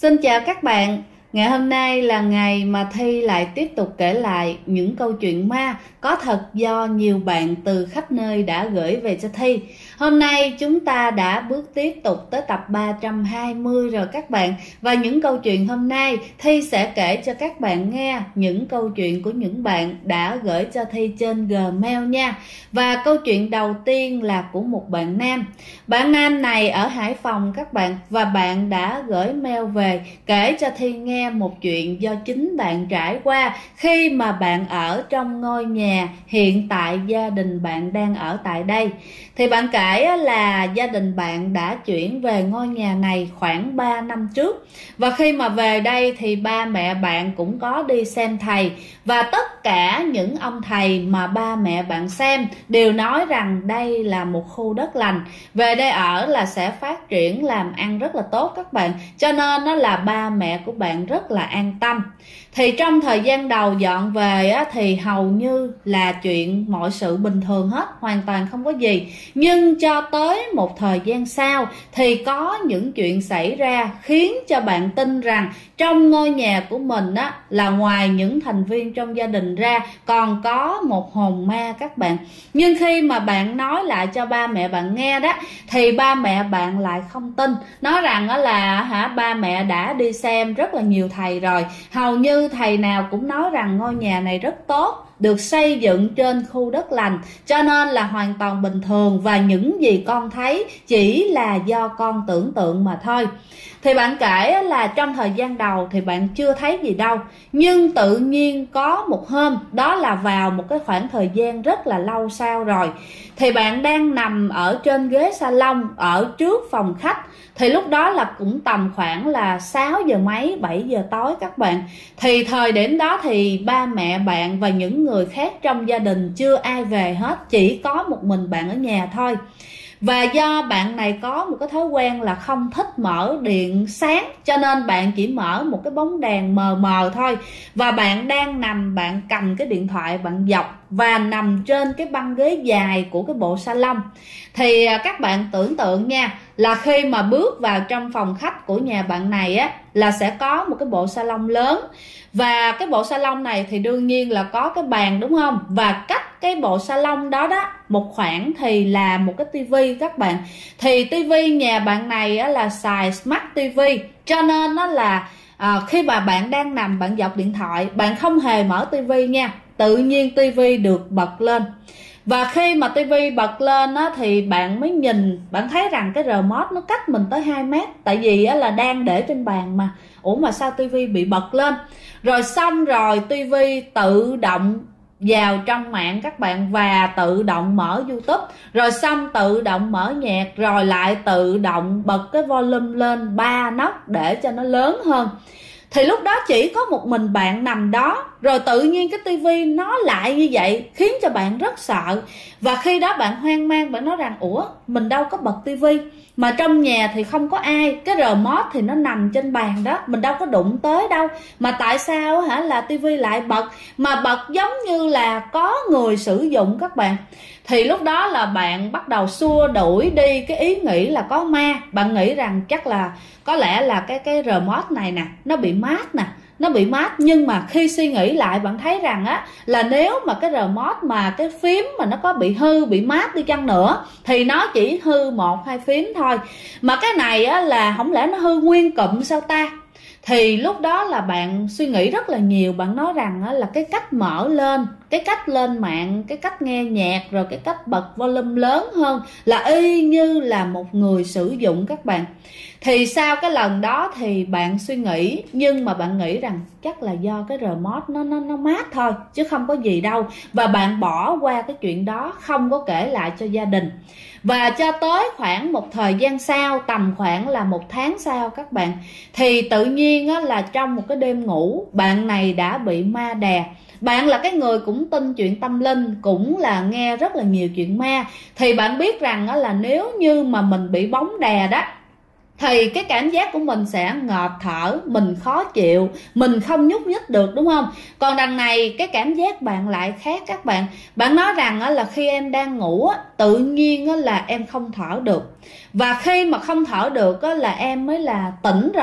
Xin chào các bạn. Ngày hôm nay là ngày mà Thi lại tiếp tục kể lại những câu chuyện ma có thật do nhiều bạn từ khắp nơi đã gửi về cho Thi. Hôm nay chúng ta đã bước tiếp tục tới tập 320 rồi các bạn. Và những câu chuyện hôm nay Thi sẽ kể cho các bạn nghe những câu chuyện của những bạn đã gửi cho Thi trên Gmail nha. Và câu chuyện đầu tiên là của một bạn nam. Bạn nam này ở Hải Phòng các bạn, và bạn đã gửi mail về kể cho Thi nghe một chuyện do chính bạn trải qua khi mà bạn ở trong ngôi nhà hiện tại gia đình bạn đang ở tại đây. Thì bạn kể là gia đình bạn đã chuyển về ngôi nhà này khoảng 3 năm trước, và khi mà về đây thì ba mẹ bạn cũng có đi xem thầy, và tất cả những ông thầy mà ba mẹ bạn xem đều nói rằng đây là một khu đất lành, về đây ở là sẽ phát triển làm ăn rất là tốt các bạn, cho nên nó là ba mẹ của bạn rất là an tâm. Thì trong thời gian đầu dọn về thì hầu như là chuyện mọi sự bình thường hết, hoàn toàn không có gì. Nhưng cho tới một thời gian sau thì có những chuyện xảy ra khiến cho bạn tin rằng trong ngôi nhà của mình là ngoài những thành viên trong gia đình ra còn có một hồn ma các bạn. Nhưng khi mà bạn nói lại cho ba mẹ bạn nghe đó thì ba mẹ bạn lại không tin, nói rằng là ba mẹ đã đi xem rất là nhiều thầy rồi, hầu như thầy nào cũng nói rằng ngôi nhà này rất tốt, được xây dựng trên khu đất lành, cho nên là hoàn toàn bình thường, và những gì con thấy chỉ là do con tưởng tượng mà thôi. Thì bạn kể là trong thời gian đầu thì bạn chưa thấy gì đâu, nhưng tự nhiên có một hôm, đó là vào một cái khoảng thời gian rất là lâu sau rồi, thì bạn đang nằm ở trên ghế salon ở trước phòng khách. Thì lúc đó là cũng tầm khoảng là 6 giờ mấy 7 giờ tối các bạn. Thì thời điểm đó thì ba mẹ bạn và những người khác trong gia đình chưa ai về hết, chỉ có một mình bạn ở nhà thôi. Và do bạn này có một cái thói quen là không thích mở điện sáng, cho nên bạn chỉ mở một cái bóng đèn mờ mờ thôi. Và bạn đang nằm, bạn cầm cái điện thoại bạn dọc và nằm trên cái băng ghế dài của cái bộ salon. Thì các bạn tưởng tượng nha, là khi mà bước vào trong phòng khách của nhà bạn này là sẽ có một cái bộ salon lớn. Và cái bộ salon này thì đương nhiên là có cái bàn đúng không? Và cách cái bộ salon đó một khoảng thì là một cái tivi các bạn. Thì tivi nhà bạn này là xài Smart TV, cho nên nó là khi mà bạn đang nằm bạn dọc điện thoại, bạn không hề mở tivi nha, tự nhiên tivi được bật lên. Và khi mà tivi bật lên thì bạn mới nhìn, bạn thấy rằng cái remote nó cách mình tới 2 mét. Tại vì là đang để trên bàn mà. Ủa mà sao tivi bị bật lên? Rồi xong rồi tivi tự động vào trong mạng các bạn, và tự động mở YouTube, rồi xong tự động mở nhạc, rồi lại tự động bật cái volume lên 3 nấc để cho nó lớn hơn. Thì lúc đó chỉ có một mình bạn nằm đó, rồi tự nhiên cái tivi nó lại như vậy, khiến cho bạn rất sợ. Và khi đó bạn hoang mang, bạn nói rằng ủa mình đâu có bật tivi, mà trong nhà thì không có ai, cái remote thì nó nằm trên bàn đó, mình đâu có đụng tới đâu, mà tại sao là tivi lại bật, mà bật giống như là có người sử dụng các bạn. Thì lúc đó là bạn bắt đầu xua đuổi đi cái ý nghĩ là có ma. Bạn nghĩ rằng chắc là có lẽ là cái remote này nè, nó bị mát nè, nó bị mát. Nhưng mà khi suy nghĩ lại bạn thấy rằng là nếu mà cái remote mà cái phím mà nó có bị hư, bị mát đi chăng nữa thì nó chỉ hư 1-2 phím thôi, mà cái này là không lẽ nó hư nguyên cụm sao ta. Thì lúc đó là bạn suy nghĩ rất là nhiều. Bạn nói rằng là cái cách mở lên, cái cách lên mạng, cái cách nghe nhạc, rồi cái cách bật volume lớn hơn là y như là một người sử dụng các bạn. Thì sau cái lần đó thì bạn suy nghĩ, nhưng mà bạn nghĩ rằng chắc là do cái remote nó mát thôi, chứ không có gì đâu. Và bạn bỏ qua cái chuyện đó, không có kể lại cho gia đình. Và cho tới khoảng một thời gian sau, tầm khoảng là 1 tháng sau các bạn, thì tự nhiên là trong một cái đêm ngủ, bạn này đã bị ma đè. Bạn là cái người cũng tin chuyện tâm linh, cũng là nghe rất là nhiều chuyện ma. Thì bạn biết rằng là nếu như mà mình bị bóng đè đó thì cái cảm giác của mình sẽ ngợp thở, mình khó chịu, mình không nhúc nhích được đúng không? Còn đằng này cái cảm giác bạn lại khác các bạn. Bạn nói rằng là khi em đang ngủ tự nhiên là em không thở được. Và khi mà không thở được là em mới là tỉnh rồi.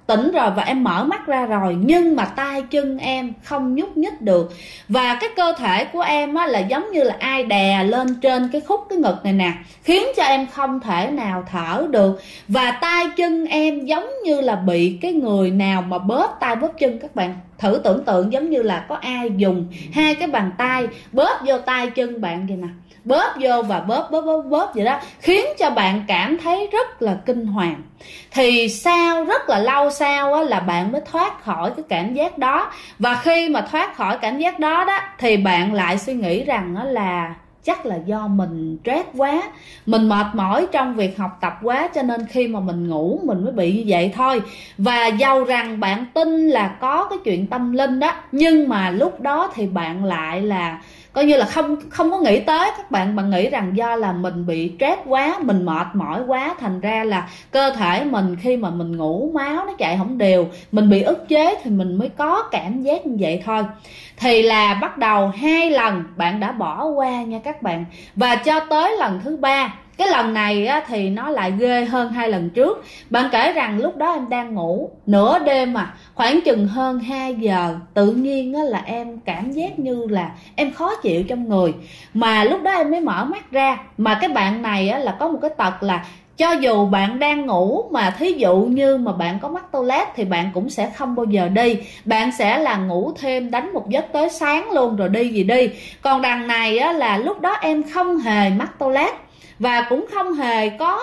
tỉnh rồi và em mở mắt ra rồi, nhưng mà tay chân em không nhúc nhích được, và cái cơ thể của em á, là giống như là ai đè lên trên cái khúc cái ngực này nè, khiến cho em không thể nào thở được. Và tay chân em giống như là bị cái người nào mà bóp tay bóp chân. Các bạn thử tưởng tượng giống như là có ai dùng hai cái bàn tay bóp vô tay chân bạn vậy nè, bóp vô và bóp vậy đó, khiến cho bạn cảm thấy rất là kinh hoàng. Thì sau rất là lâu sau á, là bạn mới thoát khỏi cái cảm giác đó. Và khi mà thoát khỏi cảm giác đó đó, thì bạn lại suy nghĩ rằng á, là chắc là do mình stress quá, mình mệt mỏi trong việc học tập quá, cho nên khi mà mình ngủ mình mới bị như vậy thôi. Và dầu rằng bạn tin là có cái chuyện tâm linh đó, nhưng mà lúc đó thì bạn lại là coi như là không có nghĩ tới. Các bạn nghĩ rằng do là mình bị stress quá, mình mệt mỏi quá, thành ra là cơ thể mình khi mà mình ngủ máu nó chạy không đều, mình bị ức chế thì mình mới có cảm giác như vậy thôi. Thì là bắt đầu 2 lần bạn đã bỏ qua nha các bạn, và cho tới lần thứ 3. Cái lần này á, thì nó lại ghê hơn 2 lần trước. Bạn kể rằng lúc đó em đang ngủ nửa đêm mà khoảng chừng hơn 2 giờ, tự nhiên á, là em cảm giác như là em khó chịu trong người, mà lúc đó em mới mở mắt ra. Mà cái bạn này á, là có một cái tật là cho dù bạn đang ngủ mà thí dụ như mà bạn có mắc toilet thì bạn cũng sẽ không bao giờ đi, bạn sẽ là ngủ thêm, đánh một giấc tới sáng luôn rồi đi gì đi. Còn đằng này á, là lúc đó em không hề mắc toilet và cũng không hề có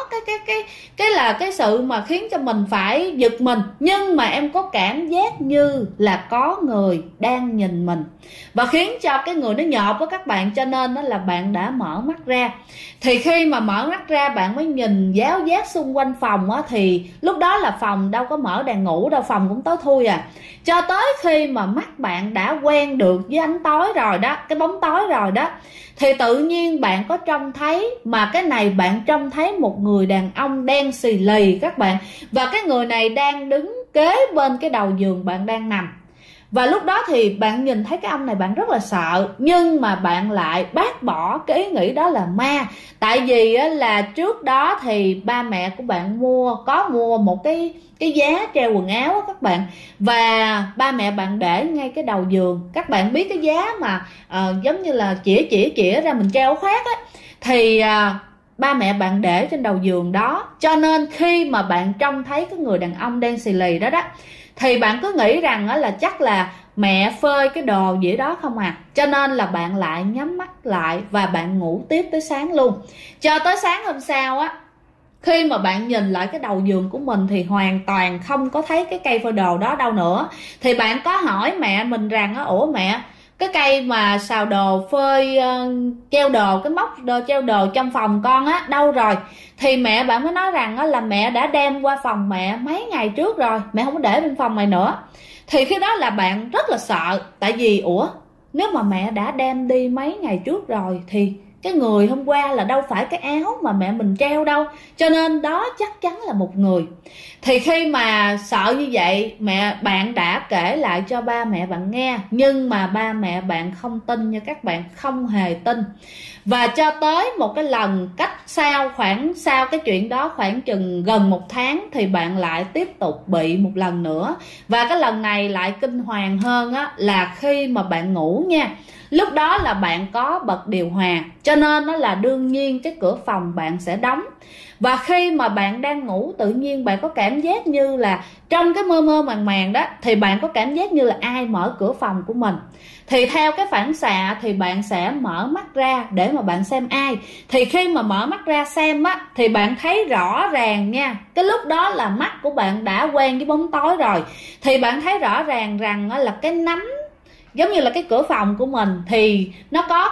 cái sự mà khiến cho mình phải giật mình, nhưng mà em có cảm giác như là có người đang nhìn mình và khiến cho cái người nó nhộp với các bạn, cho nên đó là bạn đã mở mắt ra. Thì khi mà mở mắt ra bạn mới nhìn giáo giác xung quanh phòng á, thì lúc đó là phòng đâu có mở đèn ngủ đâu, phòng cũng tối thui à. Cho tới khi mà mắt bạn đã quen được với ánh tối rồi đó, cái bóng tối rồi đó, thì tự nhiên bạn có trông thấy, mà cái này bạn trông thấy một người đàn ông đen xì lì các bạn. Và cái người này đang đứng kế bên cái đầu giường bạn đang nằm. Và lúc đó thì bạn nhìn thấy cái ông này bạn rất là sợ, nhưng mà bạn lại bác bỏ cái ý nghĩ đó là ma. Tại vì là trước đó thì ba mẹ của bạn có mua một cái giá treo quần áo á các bạn, và ba mẹ bạn để ngay cái đầu giường. Các bạn biết cái giá mà giống như là chĩa ra mình treo khoác á, thì ba mẹ bạn để trên đầu giường đó. Cho nên khi mà bạn trông thấy cái người đàn ông đen xì lì đó đó, thì bạn cứ nghĩ rằng là chắc là mẹ phơi cái đồ gì đó không à. Cho nên là bạn lại nhắm mắt lại và bạn ngủ tiếp tới sáng luôn. Cho tới sáng hôm sau á, khi mà bạn nhìn lại cái đầu giường của mình thì hoàn toàn không có thấy cái cây phơi đồ đó đâu nữa. Thì bạn có hỏi mẹ mình rằng ủa mẹ, cái cây mà xào đồ phơi treo đồ, cái móc đồ treo đồ trong phòng con á đâu rồi? Thì mẹ bạn mới nói rằng là mẹ đã đem qua phòng mẹ mấy ngày trước rồi, mẹ không có để bên phòng mày nữa. Thì khi đó là bạn rất là sợ, tại vì nếu mà mẹ đã đem đi mấy ngày trước rồi thì cái người hôm qua là đâu phải cái áo mà mẹ mình treo đâu, cho nên đó chắc chắn là một người. Thì khi mà sợ như vậy, mẹ bạn đã kể lại cho ba mẹ bạn nghe, nhưng mà ba mẹ bạn không tin nha các bạn, không hề tin. Và cho tới một cái lần cách sau cái chuyện đó khoảng chừng gần 1 tháng thì bạn lại tiếp tục bị một lần nữa. Và cái lần này lại kinh hoàng hơn á, là khi mà bạn ngủ nha, lúc đó là bạn có bật điều hòa, cho nên nó là đương nhiên cái cửa phòng bạn sẽ đóng. Và khi mà bạn đang ngủ, tự nhiên bạn có cảm giác như là trong cái mơ màng đó, thì bạn có cảm giác như là ai mở cửa phòng của mình. Thì theo cái phản xạ thì bạn sẽ mở mắt ra để mà bạn xem ai. Thì khi mà mở mắt ra xem á, thì bạn thấy rõ ràng nha, cái lúc đó là mắt của bạn đã quen với bóng tối rồi, thì bạn thấy rõ ràng rằng là cái nắm, giống như là cái cửa phòng của mình thì nó có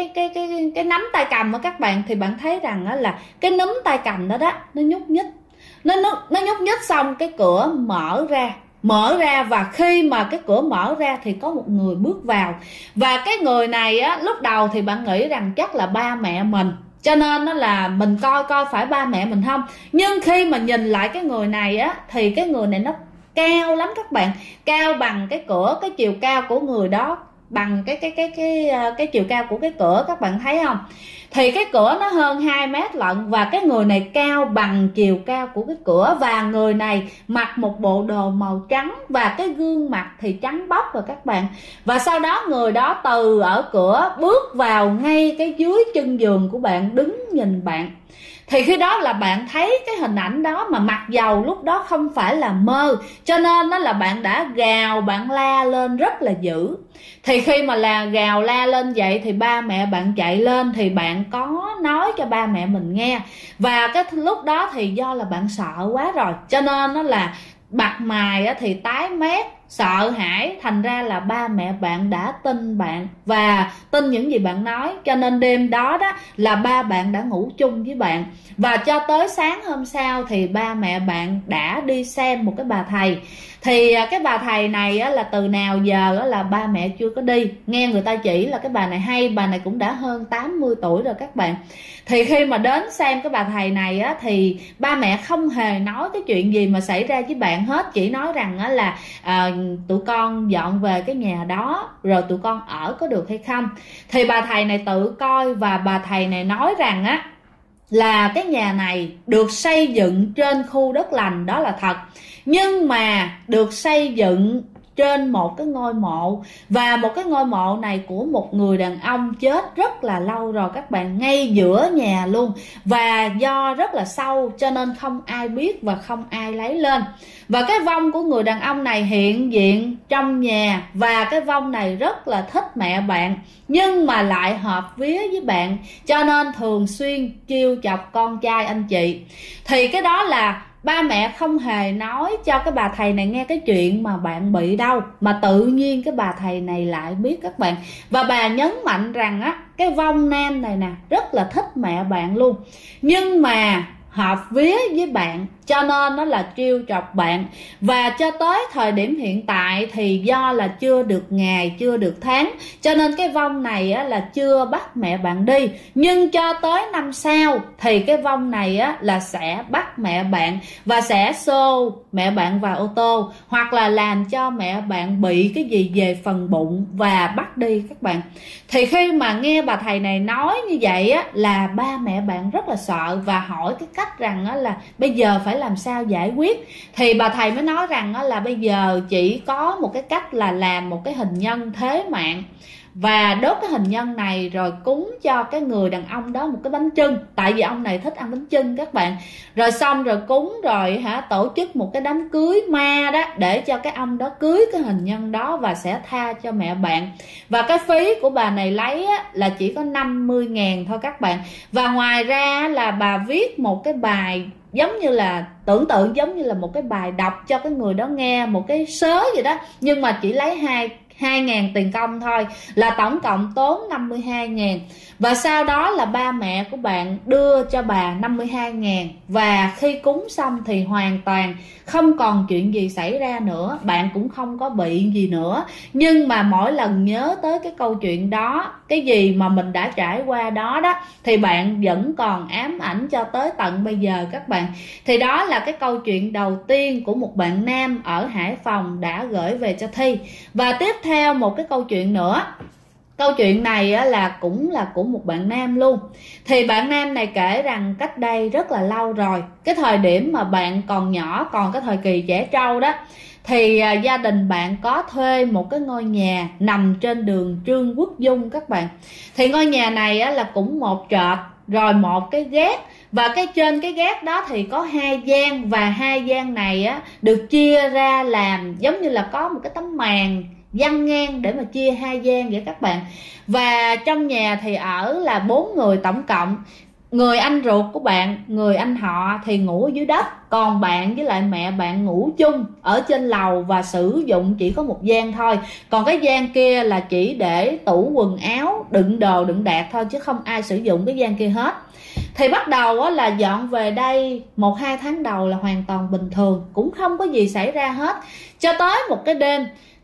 cái nắm tay cầm á các bạn. Thì bạn thấy rằng là cái núm tay cầm đó đó, nó nhúc nhích, nó nhúc nhích, xong cái cửa mở ra. Và khi mà cái cửa mở ra thì có một người bước vào. Và cái người này á, lúc đầu thì bạn nghĩ rằng chắc là ba mẹ mình, cho nên nó là mình coi phải ba mẹ mình không. Nhưng khi mà nhìn lại cái người này á, thì cái người này nó cao lắm các bạn, cao bằng cái cửa, cái chiều cao của người đó bằng cái chiều cao của cái cửa, các bạn thấy không? Thì cái cửa nó hơn 2 mét lận, và cái người này cao bằng chiều cao của cái cửa, và người này mặc một bộ đồ màu trắng và cái gương mặt thì trắng bóc rồi các bạn. Và sau đó người đó từ ở cửa bước vào ngay cái dưới chân giường của bạn, đứng nhìn bạn. Thì khi đó là bạn thấy cái hình ảnh đó, mà mặc dầu lúc đó không phải là mơ, cho nên đó là bạn đã gào, bạn la lên rất là dữ. Thì khi mà là gào la lên vậy thì ba mẹ bạn chạy lên, thì bạn có nói cho ba mẹ mình nghe. Và cái lúc đó thì do là bạn sợ quá rồi, cho nên nó là mặt mày thì tái mét, sợ hãi, thành ra là ba mẹ bạn đã tin bạn và tin những gì bạn nói. Cho nên đêm đó đó là ba bạn đã ngủ chung với bạn, và cho tới sáng hôm sau thì ba mẹ bạn đã đi xem một cái bà thầy. Thì cái bà thầy này là từ nào giờ là ba mẹ chưa có đi, nghe người ta chỉ là cái bà này hay, bà này cũng đã hơn 80 tuổi rồi các bạn. Thì khi mà đến xem cái bà thầy này thì ba mẹ không hề nói cái chuyện gì mà xảy ra với bạn hết, chỉ nói rằng là tụi con dọn về cái nhà đó rồi tụi con ở có được hay không. Thì bà thầy này tự coi, và bà thầy này nói rằng là cái nhà này được xây dựng trên khu đất lành, đó là thật, nhưng mà được xây dựng trên một cái ngôi mộ, và một cái ngôi mộ này của một người đàn ông chết rất là lâu rồi các bạn, ngay giữa nhà luôn, và do rất là sâu cho nên không ai biết và không ai lấy lên. Và cái vong của người đàn ông này hiện diện trong nhà, và cái vong này rất là thích mẹ bạn, nhưng mà lại hợp vía với bạn, cho nên thường xuyên trêu chọc con trai anh chị. Thì cái đó là ba mẹ không hề nói cho cái bà thầy này nghe cái chuyện mà bạn bị đâu, mà tự nhiên cái bà thầy này lại biết các bạn. Và bà nhấn mạnh rằng cái vong nam này nè rất là thích mẹ bạn luôn, nhưng mà hợp vía với bạn, cho nên nó là trêu chọc bạn. Và cho tới thời điểm hiện tại thì do là chưa được ngày, chưa được tháng, cho nên cái vong này là chưa bắt mẹ bạn đi. Nhưng cho tới năm sau thì cái vong này là sẽ bắt mẹ bạn, và sẽ xô mẹ bạn vào ô tô, hoặc là làm cho mẹ bạn bị cái gì về phần bụng và bắt đi các bạn. Thì khi mà nghe bà thầy này nói như vậy là ba mẹ bạn rất là sợ, và hỏi cái cách rằng là bây giờ phải làm sao giải quyết. Thì bà thầy mới nói rằng là bây giờ chỉ có một cái cách là làm một cái hình nhân thế mạng, và đốt cái hình nhân này rồi cúng cho cái người đàn ông đó một cái bánh chưng, tại vì ông này thích ăn bánh chưng các bạn. Rồi xong rồi cúng rồi tổ chức một cái đám cưới ma đó, để cho cái ông đó cưới cái hình nhân đó và sẽ tha cho mẹ bạn. Và cái phí của bà này lấy là chỉ có 50.000 thôi các bạn. Và ngoài ra là bà viết một cái bài giống như là tưởng tượng giống như là một cái bài đọc cho cái người đó nghe, một cái sớ gì đó, nhưng mà chỉ lấy 2.000 tiền công thôi, là tổng cộng tốn 52.000. Và sau đó là ba mẹ của bạn đưa cho bà 52.000, và khi cúng xong thì hoàn toàn không còn chuyện gì xảy ra nữa, bạn cũng không có bị gì nữa. Nhưng mà mỗi lần nhớ tới cái câu chuyện đó, cái gì mà mình đã trải qua đó đó, thì bạn vẫn còn ám ảnh cho tới tận bây giờ các bạn. Thì đó là cái câu chuyện đầu tiên của một bạn nam ở Hải Phòng đã gửi về cho Thi. Và tiếp theo một cái câu chuyện nữa. Câu chuyện này cũng là của một bạn nam luôn. Thì bạn nam này kể rằng cách đây rất là lâu rồi, cái thời điểm mà bạn còn nhỏ, còn cái thời kỳ trẻ trâu đó, thì gia đình bạn có thuê một cái ngôi nhà nằm trên đường Trương Quốc Dung các bạn. Thì ngôi nhà này là cũng một trệt rồi một cái gác, và cái trên cái gác đó thì có 2 gian, và 2 gian này được chia ra làm giống như là có một cái tấm màn văng ngang để mà chia 2 gian vậy các bạn. Và trong nhà thì ở là 4 người tổng cộng. Người anh ruột của bạn, người anh họ thì ngủ ở dưới đất, còn bạn với lại mẹ bạn ngủ chung ở trên lầu, và sử dụng chỉ có một gian thôi. Còn cái gian kia là chỉ để tủ quần áo, đựng đồ đựng đạc thôi, chứ không ai sử dụng cái gian kia hết. Thì bắt đầu là dọn về đây 1-2 tháng đầu là hoàn toàn bình thường, cũng không có gì xảy ra hết. Cho tới một cái đêm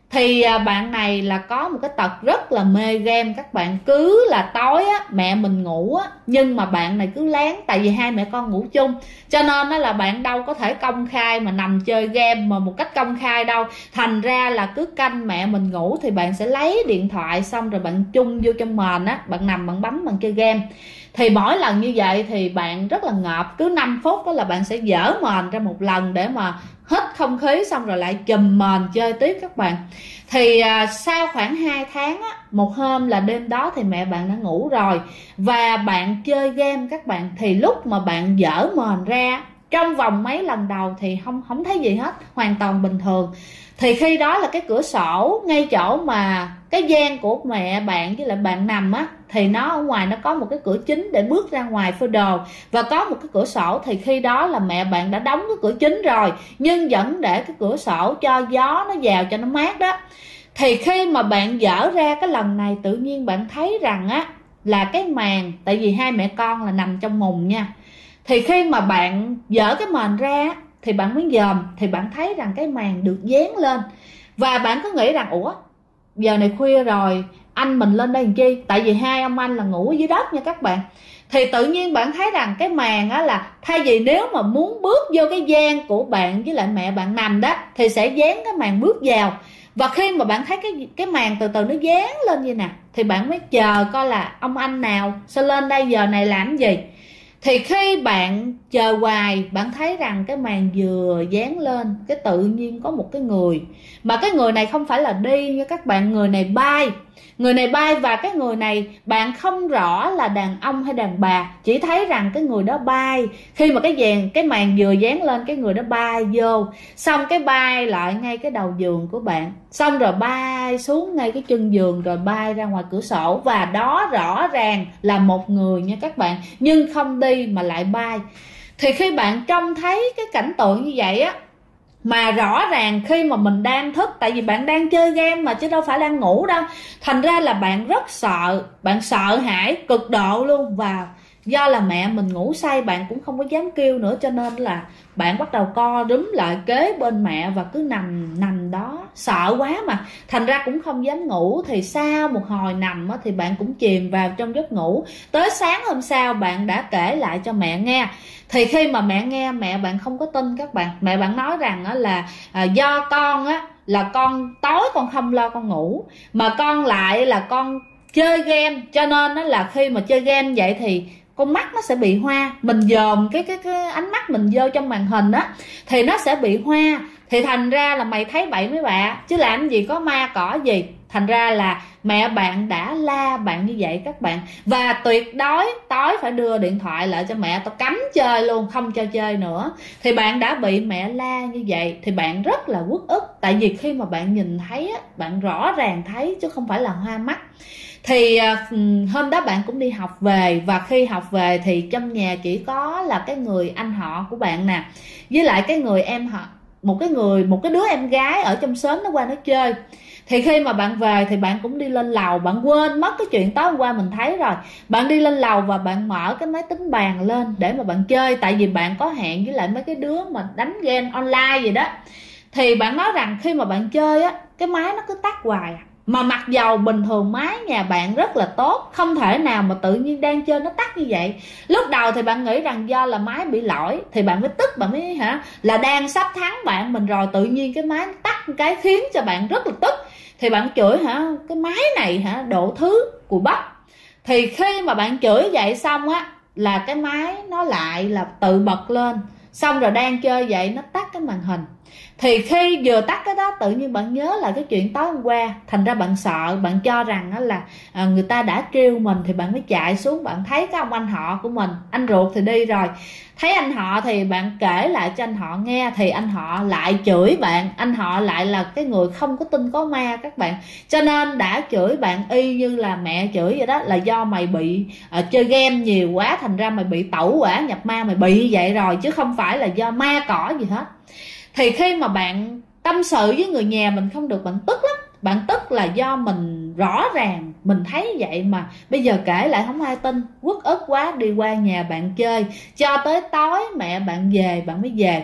Thì bạn này là có một cái tật rất là mê game các bạn. Cứ là tối á, mẹ mình ngủ á, nhưng mà bạn này cứ lén. Tại vì hai mẹ con ngủ chung, cho nên là bạn đâu có thể công khai mà nằm chơi game mà một cách công khai đâu. Thành ra là cứ canh mẹ mình ngủ thì bạn sẽ lấy điện thoại, xong rồi bạn chung vô trong mền á, bạn nằm bạn bấm bạn chơi game. Thì mỗi lần như vậy thì bạn rất là ngợp. Cứ 5 phút đó là bạn sẽ dở mền ra một lần để mà hít không khí, xong rồi lại chùm mền chơi tiếp các bạn. Thì sau khoảng 2 tháng á, một hôm là đêm đó thì mẹ bạn đã ngủ rồi và bạn chơi game các bạn. Thì lúc mà bạn dở mền ra, trong vòng mấy lần đầu thì không thấy gì hết, hoàn toàn bình thường. Thì khi đó là cái cửa sổ ngay chỗ mà cái gian của mẹ bạn với lại bạn nằm á, thì nó ở ngoài nó có một cái cửa chính để bước ra ngoài phơi đồ, và có một cái cửa sổ. Thì khi đó là mẹ bạn đã đóng cái cửa chính rồi, nhưng vẫn để cái cửa sổ cho gió nó vào cho nó mát đó. Thì khi mà bạn dở ra cái lần này, tự nhiên bạn thấy rằng á là cái màn, tại vì hai mẹ con là nằm trong mùng nha. Thì khi mà bạn dở cái mền ra thì bạn mới dòm, thì bạn thấy rằng cái màn được dán lên. Và bạn cứ nghĩ rằng ủa, giờ này khuya rồi, anh mình lên đây làm chi? Tại vì hai ông anh là ngủ ở dưới đất nha các bạn. Thì tự nhiên bạn thấy rằng cái màn á là thay vì nếu mà muốn bước vô cái gian của bạn với lại mẹ bạn nằm đó, thì sẽ dán cái màn bước vào. Và khi mà bạn thấy cái màn từ từ nó dán lên như nè, thì bạn mới chờ coi là ông anh nào sẽ lên đây giờ này làm gì. Thì khi bạn chờ hoài, bạn thấy rằng cái màn vừa dán lên, cái tự nhiên có một cái người, mà cái người này không phải là đi nha các bạn, người này bay. Người này bay, và cái người này bạn không rõ là đàn ông hay đàn bà, chỉ thấy rằng cái người đó bay. Khi mà cái màn vừa dán lên, cái người đó bay vô, xong cái bay lại ngay cái đầu giường của bạn, xong rồi bay xuống ngay cái chân giường, rồi bay ra ngoài cửa sổ. Và đó rõ ràng là một người nha các bạn, nhưng không đi mà lại bay. Thì khi bạn trông thấy cái cảnh tượng như vậy á, mà rõ ràng khi mà mình đang thức, tại vì bạn đang chơi game mà chứ đâu phải đang ngủ đâu, thành ra là bạn rất sợ, bạn sợ hãi cực độ luôn. Và do là mẹ mình ngủ say, bạn cũng không có dám kêu nữa, cho nên là bạn bắt đầu co rúm lại kế bên mẹ và cứ nằm đó, sợ quá mà thành ra cũng không dám ngủ. Thì sau một hồi nằm thì bạn cũng chìm vào trong giấc ngủ. Tới sáng hôm sau bạn đã kể lại cho mẹ nghe. Thì khi mà mẹ nghe, mẹ bạn không có tin các bạn. Mẹ bạn nói rằng là do con á, là con tối con không lo con ngủ, mà con lại là con chơi game, cho nên là khi mà chơi game vậy thì con mắt nó sẽ bị hoa. Mình dòm cái ánh mắt mình vô trong màn hình á, thì nó sẽ bị hoa. Thì thành ra là mày thấy bậy mấy bạ, chứ làm gì có ma cỏ gì. Thành ra là mẹ bạn đã la bạn như vậy các bạn. Và tuyệt đối tối phải đưa điện thoại lại cho mẹ, tao cấm chơi luôn, không cho chơi nữa. Thì bạn đã bị mẹ la như vậy thì bạn rất là uất ức. Tại vì khi mà bạn nhìn thấy á, bạn rõ ràng thấy chứ không phải là hoa mắt. Thì hôm đó bạn cũng đi học về, và khi học về thì trong nhà chỉ có là cái người anh họ của bạn nè, với lại cái người em họ, một cái đứa em gái ở trong xóm nó qua nó chơi. Thì khi mà bạn về thì bạn cũng đi lên lầu, bạn quên mất cái chuyện tối hôm qua mình thấy rồi. Bạn đi lên lầu và bạn mở cái máy tính bàn lên để mà bạn chơi, tại vì bạn có hẹn với lại mấy cái đứa mà đánh game online gì đó. Thì bạn nói rằng khi mà bạn chơi á, cái máy nó cứ tắt hoài à. Mà mặc dầu bình thường máy nhà bạn rất là tốt, không thể nào mà tự nhiên đang chơi nó tắt như vậy. Lúc đầu thì bạn nghĩ rằng do là máy bị lỗi, thì bạn mới tức, bạn mới là đang sắp thắng bạn mình rồi, tự nhiên cái máy tắt cái khiến cho bạn rất là tức. Thì bạn chửi cái máy này độ thứ của Bắc. Thì khi mà bạn chửi vậy xong á, là cái máy nó lại là tự bật lên, xong rồi đang chơi vậy nó tắt cái màn hình. Thì khi vừa tắt cái đó, tự nhiên bạn nhớ lại cái chuyện tối hôm qua. Thành ra bạn sợ, bạn cho rằng là người ta đã trêu mình. Thì bạn mới chạy xuống, bạn thấy cái ông anh họ của mình, anh ruột thì đi rồi, thấy anh họ thì bạn kể lại cho anh họ nghe. Thì anh họ lại chửi bạn. Anh họ lại là cái người không có tin có ma các bạn, cho nên đã chửi bạn y như là mẹ chửi vậy đó, là do mày bị chơi game nhiều quá, thành ra mày bị tẩu hỏa nhập ma, mày bị như vậy rồi, chứ không phải là do ma cỏ gì hết. Thì khi mà bạn tâm sự với người nhà mình không được, bạn tức lắm. Bạn tức là do mình rõ ràng mình thấy vậy mà bây giờ kể lại không ai tin, uất ức quá, đi qua nhà bạn chơi cho tới tối mẹ bạn về bạn mới về.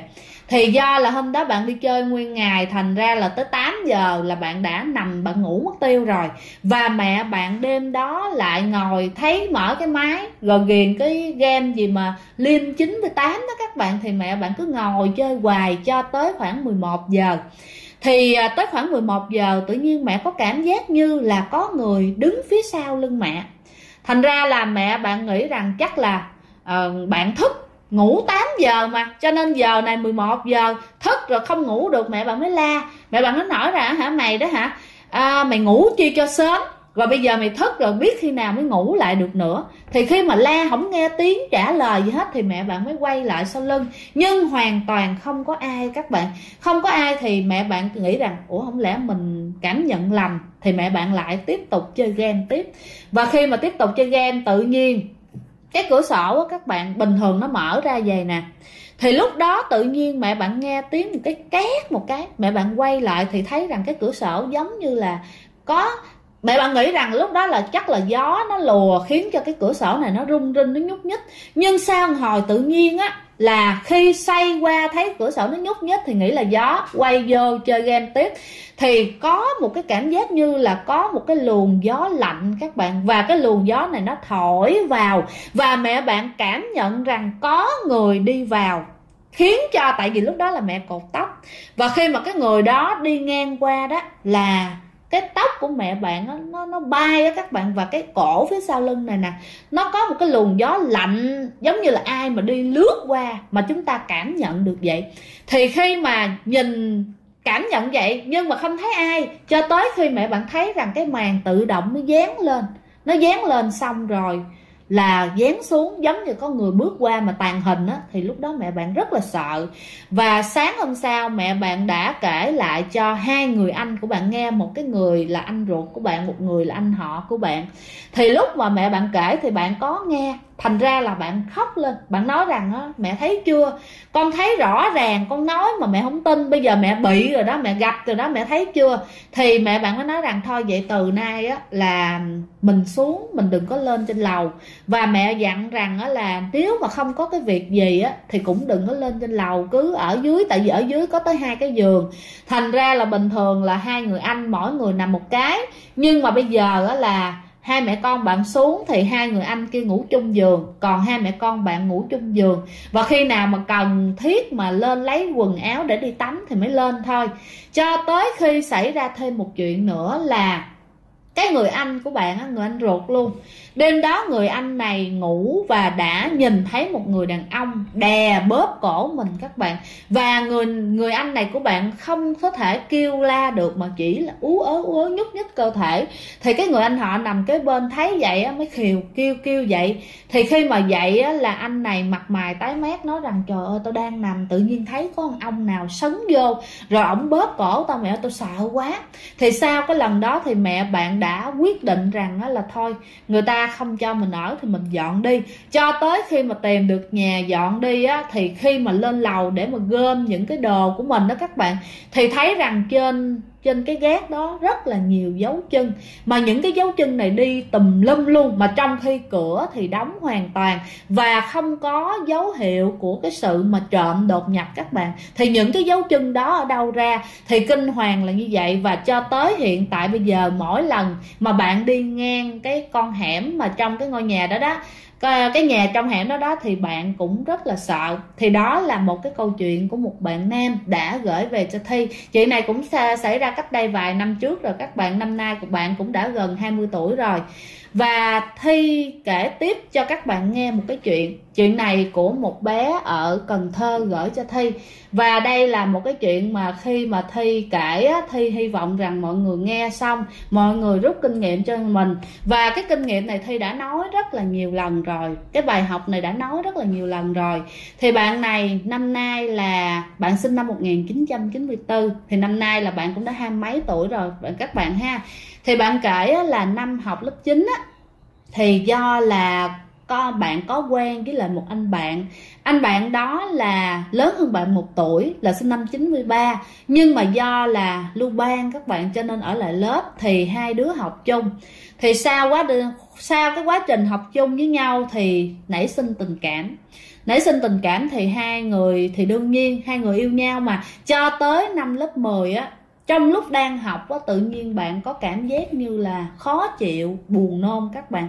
Thì do là hôm đó bạn đi chơi nguyên ngày, thành ra là tới 8 giờ là bạn đã nằm bạn ngủ mất tiêu rồi. Và mẹ bạn đêm đó lại ngồi thấy mở cái máy rồi ghiền cái game gì mà Liên 98 đó các bạn. Thì mẹ bạn cứ ngồi chơi hoài cho tới khoảng 11 giờ. Thì tới khoảng 11 giờ tự nhiên mẹ có cảm giác như là có người đứng phía sau lưng mẹ. Thành ra là mẹ bạn nghĩ rằng chắc là bạn thức, ngủ 8 giờ mà, cho nên giờ này 11 giờ thức rồi không ngủ được, mẹ bạn mới la. Mẹ bạn nó nói ra hả, mày đó hả, mày ngủ chi cho sớm, rồi bây giờ mày thức rồi biết khi nào mới ngủ lại được nữa. Thì khi mà la không nghe tiếng trả lời gì hết thì mẹ bạn mới quay lại sau lưng, nhưng hoàn toàn không có ai các bạn, không có ai. Thì mẹ bạn nghĩ rằng ủa không lẽ mình cảm nhận lầm, thì mẹ bạn lại tiếp tục chơi game tiếp. Và khi mà tiếp tục chơi game, tự nhiên cái cửa sổ các bạn bình thường nó mở ra vậy nè, thì lúc đó tự nhiên mẹ bạn nghe tiếng một cái két một cái, mẹ bạn quay lại thì thấy rằng cái cửa sổ giống như là có, mẹ bạn nghĩ rằng lúc đó là chắc là gió nó lùa khiến cho cái cửa sổ này nó rung rinh, nó nhúc nhích. Nhưng sau một hồi tự nhiên á, là khi xoay qua thấy cửa sổ nó nhúc nhích thì nghĩ là gió, quay vô chơi game tiếp. Thì có một cái cảm giác như là có một cái luồng gió lạnh các bạn, và cái luồng gió này nó thổi vào, và mẹ bạn cảm nhận rằng có người đi vào, khiến cho, tại vì lúc đó là mẹ cột tóc, và khi mà cái người đó đi ngang qua đó là cái tóc của mẹ bạn nó bay á các bạn, và cái cổ phía sau lưng này nè nó có một cái luồng gió lạnh, giống như là ai mà đi lướt qua, mà chúng ta cảm nhận được vậy. Thì khi mà nhìn cảm nhận vậy nhưng mà không thấy ai, cho tới khi mẹ bạn thấy rằng cái màn tự động nó dán lên, nó dán lên xong rồi là dán xuống, giống như có người bước qua mà tàn hình á. Thì lúc đó mẹ bạn rất là sợ. Và sáng hôm sau mẹ bạn đã kể lại cho hai người anh của bạn nghe, một cái người là anh ruột của bạn, một người là anh họ của bạn. Thì lúc mà mẹ bạn kể thì bạn có nghe, thành ra là bạn khóc lên. Bạn nói rằng á, mẹ thấy chưa, con thấy rõ ràng, con nói mà mẹ không tin, bây giờ mẹ bị rồi đó, mẹ gặp rồi đó, mẹ thấy chưa. Thì mẹ bạn mới nói rằng thôi vậy từ nay á là mình xuống, mình đừng có lên trên lầu. Và mẹ dặn rằng á là nếu mà không có cái việc gì á thì cũng đừng có lên trên lầu, cứ ở dưới, tại vì ở dưới có tới 2 cái giường. Thành ra là bình thường là hai người anh mỗi người nằm một cái, nhưng mà bây giờ á là hai mẹ con bạn xuống thì hai người anh kia ngủ chung giường, còn hai mẹ con bạn ngủ chung giường. Và khi nào mà cần thiết mà lên lấy quần áo để đi tắm thì mới lên thôi. Cho tới khi xảy ra thêm một chuyện nữa là cái người anh của bạn á, người anh ruột luôn, đêm đó người anh này ngủ và đã nhìn thấy một người đàn ông đè bóp cổ mình các bạn. Và người anh này của bạn không có thể kêu la được, mà chỉ là ú ớ nhúc nhích cơ thể. Thì cái người anh họ nằm kế bên thấy vậy á, mới kêu dậy. Thì khi mà dậy á, là anh này mặt mày tái mét nói rằng trời ơi, tao đang nằm tự nhiên thấy có một ông nào sấn vô rồi ổng bóp cổ tao, mẹ ơi tao sợ quá. Thì sau cái lần đó thì mẹ bạn đã quyết định rằng là thôi, người ta không cho mình ở thì mình dọn đi. Cho tới khi mà tìm được nhà dọn đi á, thì khi mà lên lầu để mà gom những cái đồ của mình đó các bạn, thì thấy rằng trên cái gác đó rất là nhiều dấu chân, mà những cái dấu chân này đi tùm lum luôn, mà trong khi cửa thì đóng hoàn toàn và không có dấu hiệu của cái sự mà trộm đột nhập các bạn. Thì những cái dấu chân đó ở đâu ra, thì kinh hoàng là như vậy. Và cho tới hiện tại bây giờ, mỗi lần mà bạn đi ngang cái con hẻm mà trong cái ngôi nhà đó đó, cái nhà trong hẻm đó thì bạn cũng rất là sợ. Thì đó là một cái câu chuyện của một bạn nam đã gửi về cho Thi. Chuyện này cũng xảy ra cách đây vài năm trước rồi các bạn, năm nay của bạn cũng đã gần 20 tuổi rồi. Và Thi kể tiếp cho các bạn nghe một cái chuyện này của một bé ở Cần Thơ gửi cho Thi. Và đây là một cái chuyện mà khi mà Thi kể, Thi hy vọng rằng mọi người nghe xong, mọi người rút kinh nghiệm cho mình. Và cái kinh nghiệm này Thi đã nói rất là nhiều lần rồi, cái bài học này đã nói rất là nhiều lần rồi. Thì bạn này năm nay là bạn sinh năm 1994, thì năm nay là bạn cũng đã 20 mấy tuổi rồi các bạn ha. Thì bạn kể là năm học lớp 9 á, thì do là bạn có quen với lại một anh bạn đó là lớn hơn bạn 1 tuổi, là sinh năm 93, nhưng mà do là lưu ban các bạn cho nên ở lại lớp, thì hai đứa học chung. Thì sau cái quá trình học chung với nhau thì nảy sinh tình cảm. nảy sinh tình cảm thì hai người thì đương nhiên hai người yêu nhau mà. Cho tới năm lớp 10 á, trong lúc đang học á, tự nhiên bạn có cảm giác như là khó chịu, buồn nôn các bạn.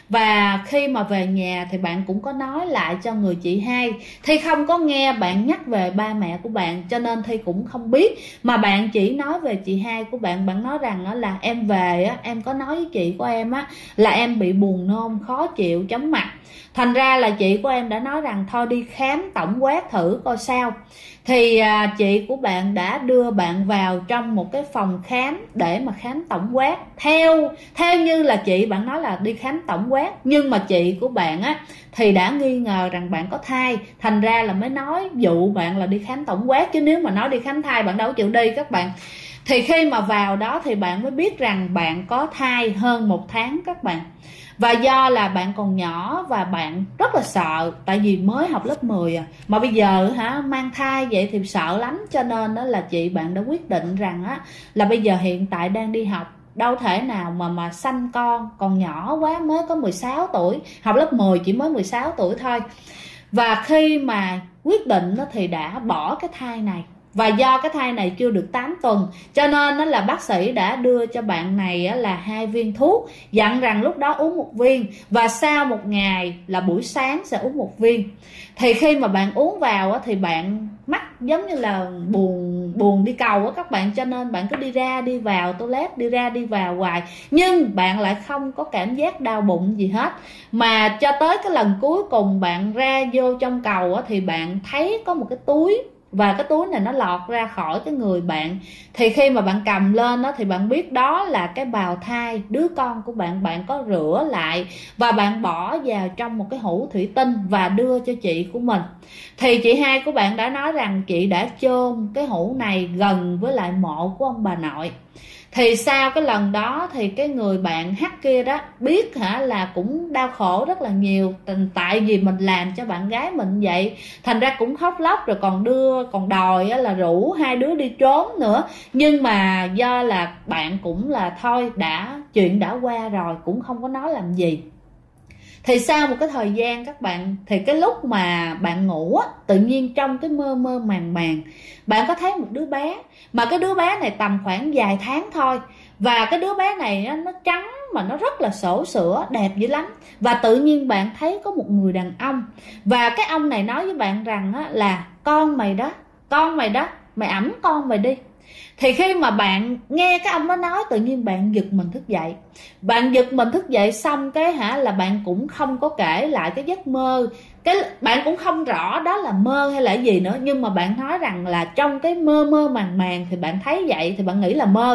Và khi mà về nhà thì bạn cũng có nói lại cho người chị hai. Thi không có nghe bạn nhắc về ba mẹ của bạn, cho nên Thi cũng không biết. Mà bạn chỉ nói về chị hai của bạn. Bạn nói rằng là em về á, em có nói với chị của em á là em bị buồn nôn, khó chịu, chóng mặt. Thành ra là chị của em đã nói rằng thôi đi khám tổng quát thử coi sao. Thì chị của bạn đã đưa bạn vào trong một cái phòng khám để mà khám tổng quát. Theo như là chị bạn nói là đi khám tổng quát, nhưng mà chị của bạn á thì đã nghi ngờ rằng bạn có thai, thành ra là mới nói dụ bạn là đi khám tổng quát. Chứ nếu mà nói đi khám thai bạn đâu có chịu đi các bạn. Thì khi mà vào đó thì bạn mới biết rằng bạn có thai hơn 1 tháng các bạn. Và do là bạn còn nhỏ và bạn rất là sợ, tại vì mới học lớp 10 à, mà bây giờ mang thai vậy thì sợ lắm. Cho nên đó là chị bạn đã quyết định rằng á là bây giờ hiện tại đang đi học, đâu thể nào mà sanh con, còn nhỏ quá, mới có 16 tuổi, học lớp 10 chỉ mới 16 tuổi thôi. Và khi mà quyết định đó thì đã bỏ cái thai này. Và do cái thai này chưa được 8 tuần, cho nên đó là bác sĩ đã đưa cho bạn này là 2 viên thuốc, dặn rằng lúc đó uống 1 viên và sau 1 ngày là buổi sáng sẽ uống 1 viên. Thì khi mà bạn uống vào thì bạn mắc giống như là buồn đi cầu á các bạn, cho nên bạn cứ đi ra đi vào toilet, đi ra đi vào hoài, nhưng bạn lại không có cảm giác đau bụng gì hết. Mà cho tới cái lần cuối cùng bạn ra vô trong cầu thì bạn thấy có một cái túi, và cái túi này nó lọt ra khỏi cái người bạn. Thì khi mà bạn cầm lên thì bạn biết đó là cái bào thai, đứa con của bạn. Bạn có rửa lại và bạn bỏ vào trong một cái hũ thủy tinh và đưa cho chị của mình. Thì chị hai của bạn đã nói rằng chị đã chôn cái hũ này gần với lại mộ của ông bà nội. Thì sau cái lần đó thì cái người bạn H kia đó biết là cũng đau khổ rất là nhiều, tại vì mình làm cho bạn gái mình vậy, thành ra cũng khóc lóc, rồi còn đòi là rủ hai đứa đi trốn nữa. Nhưng mà do là bạn cũng là thôi, chuyện đã qua rồi, cũng không có nói làm gì. Thì sau một cái thời gian các bạn, thì cái lúc mà bạn ngủ tự nhiên trong cái mơ mơ màng màng bạn có thấy một đứa bé, mà cái đứa bé này tầm khoảng vài tháng thôi. Và cái đứa bé này nó trắng mà nó rất là xổ sữa, đẹp dữ lắm. Và tự nhiên bạn thấy có một người đàn ông, và cái ông này nói với bạn rằng là con mày đó, mày ẵm con mày đi. Thì khi mà bạn nghe cái ông đó nói, tự nhiên bạn giật mình thức dậy. Bạn giật mình thức dậy xong cái là bạn cũng không có kể lại cái giấc mơ. Bạn cũng không rõ đó là mơ hay là gì nữa, nhưng mà bạn nói rằng là trong cái mơ mơ màng màng thì bạn thấy vậy thì bạn nghĩ là mơ.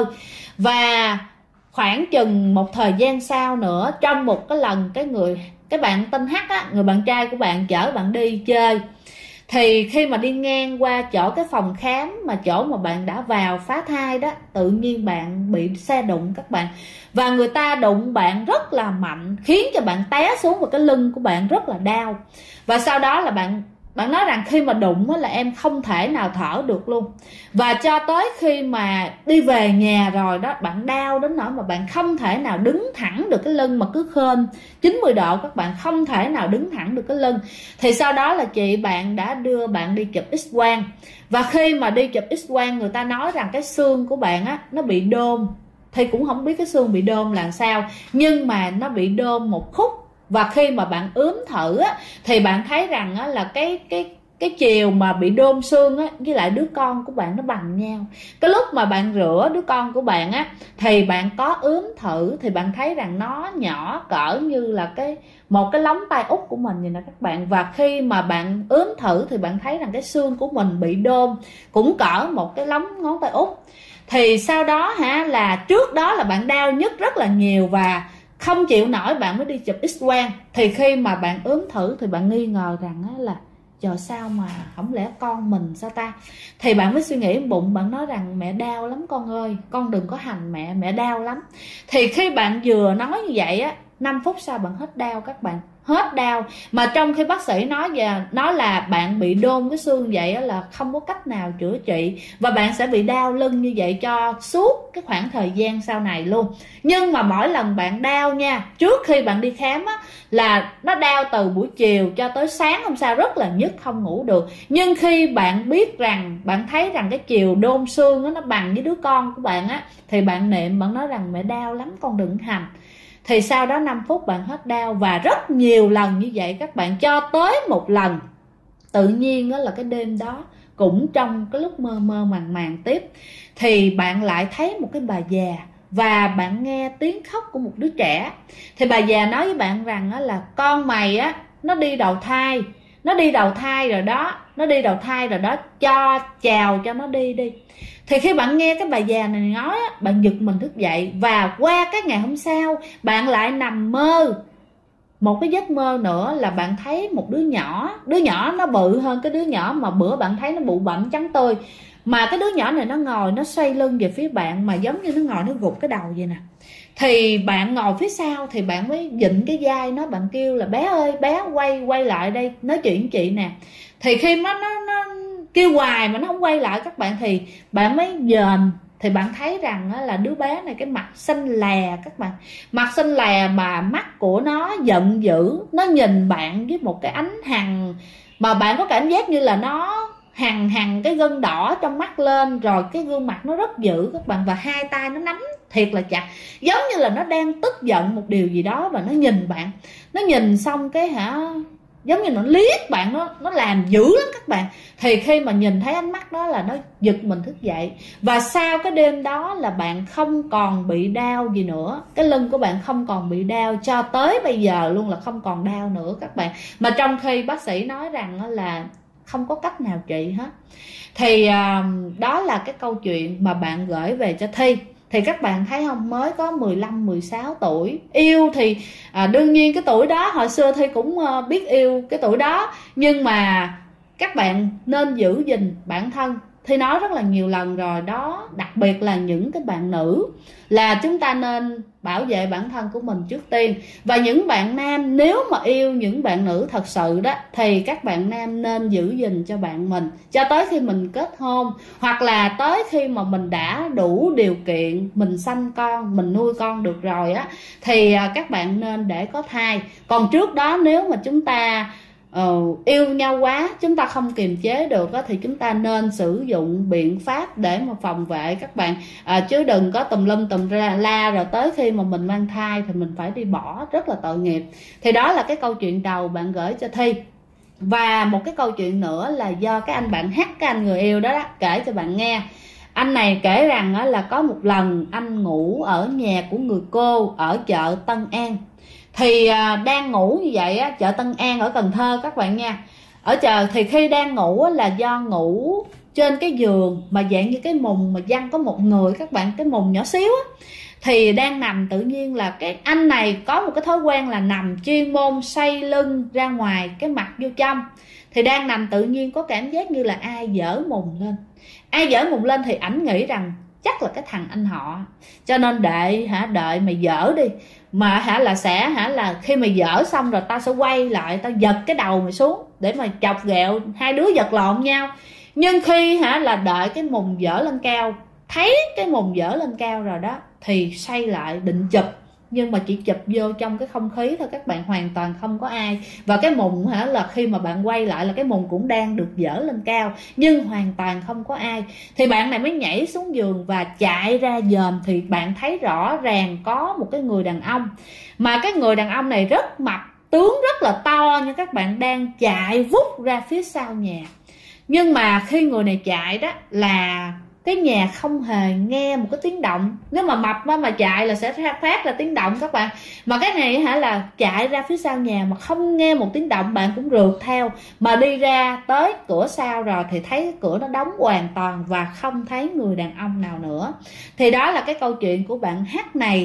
Và khoảng chừng một thời gian sau nữa, trong một cái lần cái bạn tên H người bạn trai của bạn chở bạn đi chơi. Thì khi mà đi ngang qua chỗ cái phòng khám mà chỗ mà bạn đã vào phá thai đó, tự nhiên bạn bị xe đụng các bạn. Và người ta đụng bạn rất là mạnh, khiến cho bạn té xuống và cái lưng của bạn rất là đau. Và sau đó là bạn nói rằng khi mà đụng là em không thể nào thở được luôn. Và cho tới khi mà đi về nhà rồi đó, bạn đau đến nỗi mà bạn không thể nào đứng thẳng được cái lưng, mà cứ khênh 90 độ các bạn, không thể nào đứng thẳng được cái lưng. Thì sau đó là chị bạn đã đưa bạn đi chụp x-quang. Và khi mà đi chụp x-quang, người ta nói rằng cái xương của bạn nó bị đôn. Thì cũng không biết cái xương bị đôn là sao, nhưng mà nó bị đôn một khúc. Và khi mà bạn ướm thử thì bạn thấy rằng là cái chiều mà bị đôn xương với lại đứa con của bạn nó bằng nhau. Cái lúc mà bạn rửa đứa con của bạn thì bạn có ướm thử, thì bạn thấy rằng nó nhỏ cỡ như là một cái lóng tay út của mình vậy nè các bạn. Và khi mà bạn ướm thử thì bạn thấy rằng cái xương của mình bị đôn cũng cỡ một cái lóng ngón tay út. Thì sau đó là trước đó là bạn đau nhức rất là nhiều và không chịu nổi, bạn mới đi chụp x-quang. Thì khi mà bạn ướm thử thì bạn nghi ngờ rằng là trời, sao mà không lẽ con mình sao ta. Thì bạn mới suy nghĩ bụng, bạn nói rằng mẹ đau lắm con ơi, con đừng có hành mẹ đau lắm. Thì khi bạn vừa nói như vậy 5 phút sau bạn hết đau các bạn, hết đau. Mà trong khi bác sĩ nói về nó là bạn bị đôn cái xương vậy là không có cách nào chữa trị, và bạn sẽ bị đau lưng như vậy cho suốt cái khoảng thời gian sau này luôn. Nhưng mà mỗi lần bạn đau nha, trước khi bạn đi khám á, là nó đau từ buổi chiều cho tới sáng hôm sau, rất là nhức không ngủ được. Nhưng khi bạn biết rằng, bạn thấy rằng cái chiều đôn xương đó, nó bằng với đứa con của bạn á, thì bạn niệm, bạn nói rằng mẹ đau lắm con đừng hành. Thì sau đó 5 phút bạn hết đau. Và rất nhiều lần như vậy các bạn, cho tới một lần tự nhiên đó là cái đêm đó, cũng trong cái lúc mơ mơ màng màng tiếp, thì bạn lại thấy một cái bà già và bạn nghe tiếng khóc của một đứa trẻ. Thì bà già nói với bạn rằng là con mày á, nó đi đầu thai, nó đi đầu thai rồi đó, nó đi đầu thai rồi đó, cho chào cho nó đi đi. Thì khi bạn nghe cái bà già này nói á, bạn giật mình thức dậy. Và qua cái ngày hôm sau, bạn lại nằm mơ một cái giấc mơ nữa, là bạn thấy một đứa nhỏ. Đứa nhỏ nó bự hơn cái đứa nhỏ mà bữa bạn thấy nó bụ bặm trắng tươi. Mà cái đứa nhỏ này nó ngồi, nó xoay lưng về phía bạn, mà giống như nó ngồi nó gục cái đầu vậy nè. Thì bạn ngồi phía sau thì bạn mới vịn cái vai nó, bạn kêu là bé ơi, bé quay lại đây nói chuyện với chị nè. Thì khi nó kêu hoài mà nó không quay lại các bạn, thì bạn mới dòm. Thì bạn thấy rằng là đứa bé này cái mặt xanh lè các bạn, mặt xanh lè mà mắt của nó giận dữ, nó nhìn bạn với một cái ánh hằn, mà bạn có cảm giác như là nó hằn cái gân đỏ trong mắt lên, rồi cái gương mặt nó rất dữ các bạn, và hai tay nó nắm thiệt là chặt, giống như là nó đang tức giận một điều gì đó. Và nó nhìn bạn, nó nhìn xong cái giống như nó liếc bạn, nó làm dữ lắm các bạn. Thì khi mà nhìn thấy ánh mắt đó là nó giật mình thức dậy. Và sau cái đêm đó là bạn không còn bị đau gì nữa, cái lưng của bạn không còn bị đau cho tới bây giờ luôn, là không còn đau nữa các bạn. Mà trong khi bác sĩ nói rằng là không có cách nào trị hết. Thì đó là cái câu chuyện mà bạn gửi về cho Thi. Thì các bạn thấy không, mới có 15-16 tuổi. Yêu thì đương nhiên cái tuổi đó hồi xưa Thi cũng biết yêu cái tuổi đó. Nhưng mà các bạn nên giữ gìn bản thân. Thi nói rất là nhiều lần rồi đó, đặc biệt là những cái bạn nữ, là chúng ta nên bảo vệ bản thân của mình trước tiên. Và những bạn nam, nếu mà yêu những bạn nữ thật sự đó, thì các bạn nam nên giữ gìn cho bạn mình cho tới khi mình kết hôn, hoặc là tới khi mà mình đã đủ điều kiện, mình sanh con, mình nuôi con được rồi á, thì các bạn nên để có thai. Còn trước đó nếu mà chúng ta yêu nhau quá, chúng ta không kiềm chế được đó, thì chúng ta nên sử dụng biện pháp để mà phòng vệ các bạn, chứ đừng có tùm lum tùm la rồi tới khi mà mình mang thai thì mình phải đi bỏ, rất là tội nghiệp. Thì đó là cái câu chuyện đầu bạn gửi cho Thi. Và một cái câu chuyện nữa là do cái anh bạn Hát, cái anh người yêu đó, kể cho bạn nghe. Anh này kể rằng là có một lần anh ngủ ở nhà của người cô ở chợ Tân An. Thì đang ngủ như vậy á, chợ Tân An ở Cần Thơ các bạn nha. Ở chợ thì khi đang ngủ là do ngủ trên cái giường mà dạng như cái mùng mà văng có một người các bạn, cái mùng nhỏ xíu á. Thì đang nằm, tự nhiên là cái anh này có một cái thói quen là nằm chuyên môn xoay lưng ra ngoài, cái mặt vô trong. Thì đang nằm tự nhiên có cảm giác như là ai dở mùng lên. Ai dở mùng lên thì ảnh nghĩ rằng chắc là cái thằng anh họ, cho nên đợi mày dở đi, mà là khi mày dở xong rồi tao sẽ quay lại, tao giật cái đầu mày xuống để mà chọc ghẹo, hai đứa giật lộn nhau. Nhưng khi là đợi cái mùng dở lên cao, thấy cái mùng dở lên cao rồi đó, thì xoay lại định chụp, nhưng mà chỉ chụp vô trong cái không khí thôi các bạn, hoàn toàn không có ai. Và cái mùng là khi mà bạn quay lại là cái mùng cũng đang được dở lên cao, nhưng hoàn toàn không có ai. Thì bạn này mới nhảy xuống giường và chạy ra dòm. Thì bạn thấy rõ ràng có một cái người đàn ông, mà cái người đàn ông này rất mập, tướng rất là to nha các bạn, đang chạy vút ra phía sau nhà. Nhưng mà khi người này chạy đó là cái nhà không hề nghe một cái tiếng động. Nếu mà mập mà chạy là sẽ phát ra tiếng động các bạn. Mà cái này là chạy ra phía sau nhà mà không nghe một tiếng động, bạn cũng rượt theo. Mà đi ra tới cửa sau rồi thì thấy cửa nó đóng hoàn toàn và không thấy người đàn ông nào nữa. Thì đó là cái câu chuyện của bạn Hát này.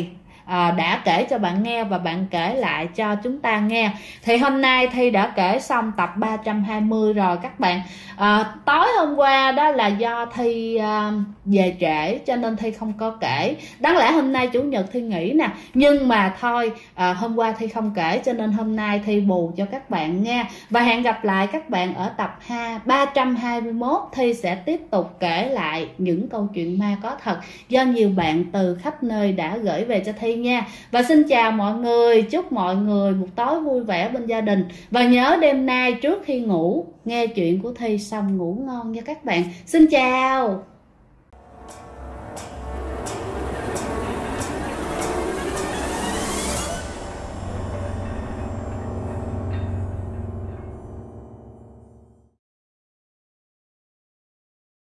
đã kể cho bạn nghe và bạn kể lại cho chúng ta nghe. Thì hôm nay Thi đã kể xong tập 320 rồi các bạn. Tối hôm qua đó là do Thi về trễ cho nên Thi không có kể. Đáng lẽ hôm nay Chủ nhật Thi nghỉ nè, nhưng mà thôi hôm qua Thi không kể cho nên hôm nay Thi bù cho các bạn nghe. Và hẹn gặp lại các bạn ở tập 321. Thi sẽ tiếp tục kể lại những câu chuyện ma có thật do nhiều bạn từ khắp nơi đã gửi về cho Thi nha. Và xin chào mọi người, chúc mọi người một tối vui vẻ bên gia đình. Và nhớ đêm nay trước khi ngủ nghe chuyện của Thi xong ngủ ngon nha các bạn. Xin chào.